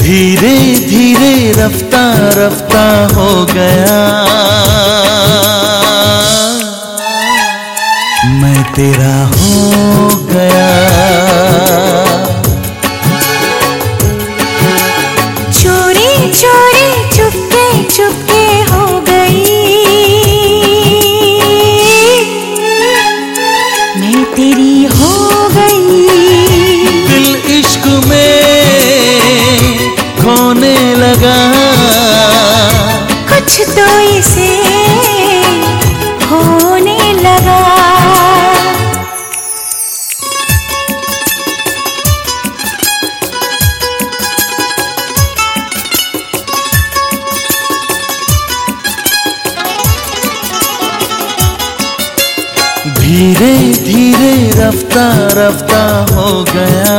धीरे धीरे रफ्ता रफ्ता हो गया, मैं तेरा हो गया। चोरी चोरी चुपके चुपके हो गई, मैं तेरी हो गई। दिल इश्क में खोने लगा, कुछ तो इसे होने लगा। धीरे धीरे रफ्ता रफ्ता हो गया,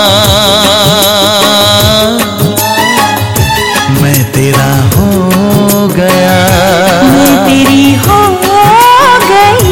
मैं तेरा हो गया। मैं तेरी हो गई।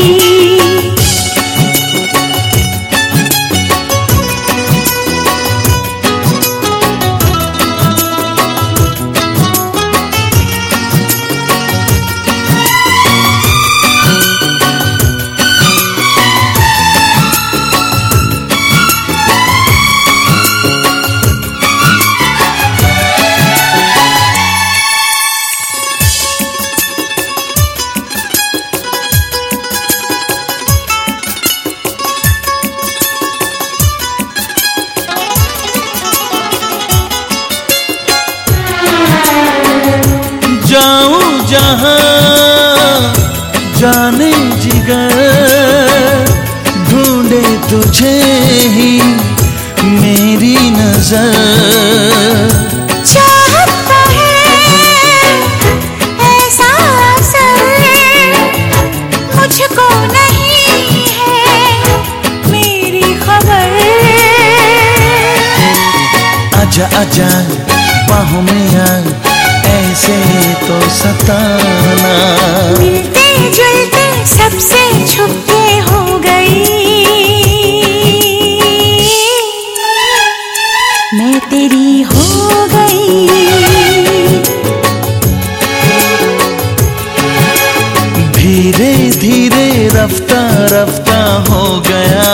जाऊं जहां जाने जिगर, ढूंढे तुझे ही मेरी नजर। चाहता है ऐसा असर, मुझको नहीं है मेरी खबर। आजा आजा बाहों में आ, ऐसे तो सताना। मिलते जुलते सबसे छुपके हो गई, मैं तेरी हो गई। धीरे धीरे रफ्ता रफ्ता हो गया,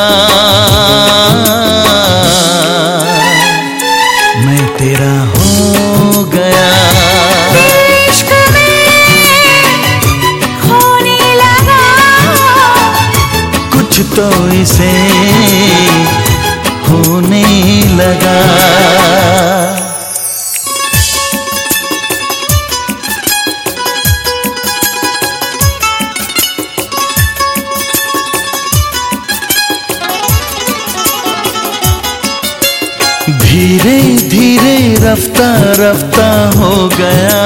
मैं तेरा हो गया। इश्क में खोने लगा, कुछ तो इसे होने लगा। धीरे धीरे रफ्ता रफ्ता हो गया,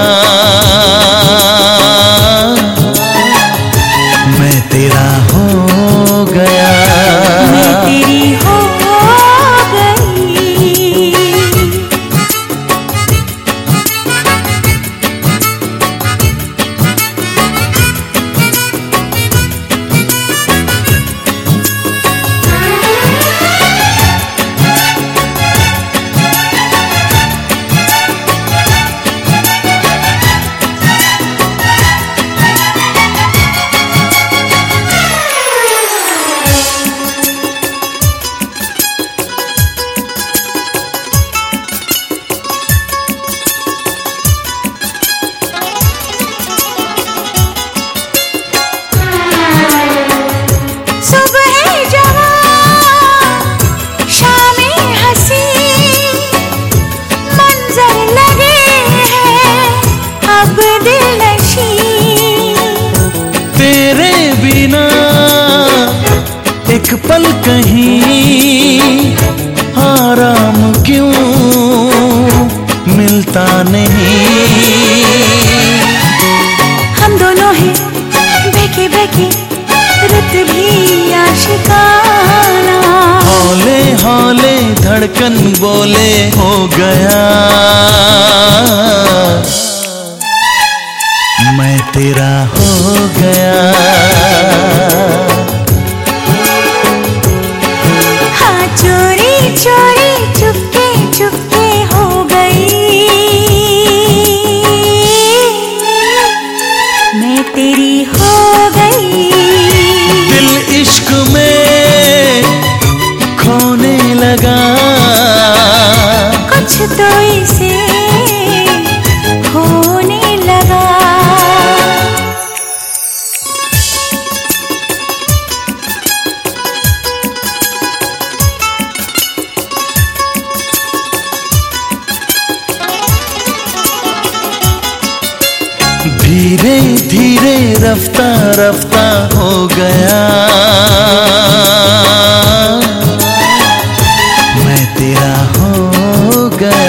मैं तेरा हो गया। मैं तेरी हो गई। एक पल कहीं आराम क्यों मिलता नहीं। हम दोनों हैं बहके बहके रुत भी आशिकाना। हौले हौले धड़कन बोले हो गया मैं तेरा हो गया। हाँ चोरी चोरी चुपके चुपके हो गई धीरे धीरे रफ्ता रफ्ता हो गया, मैं तेरा हो गया।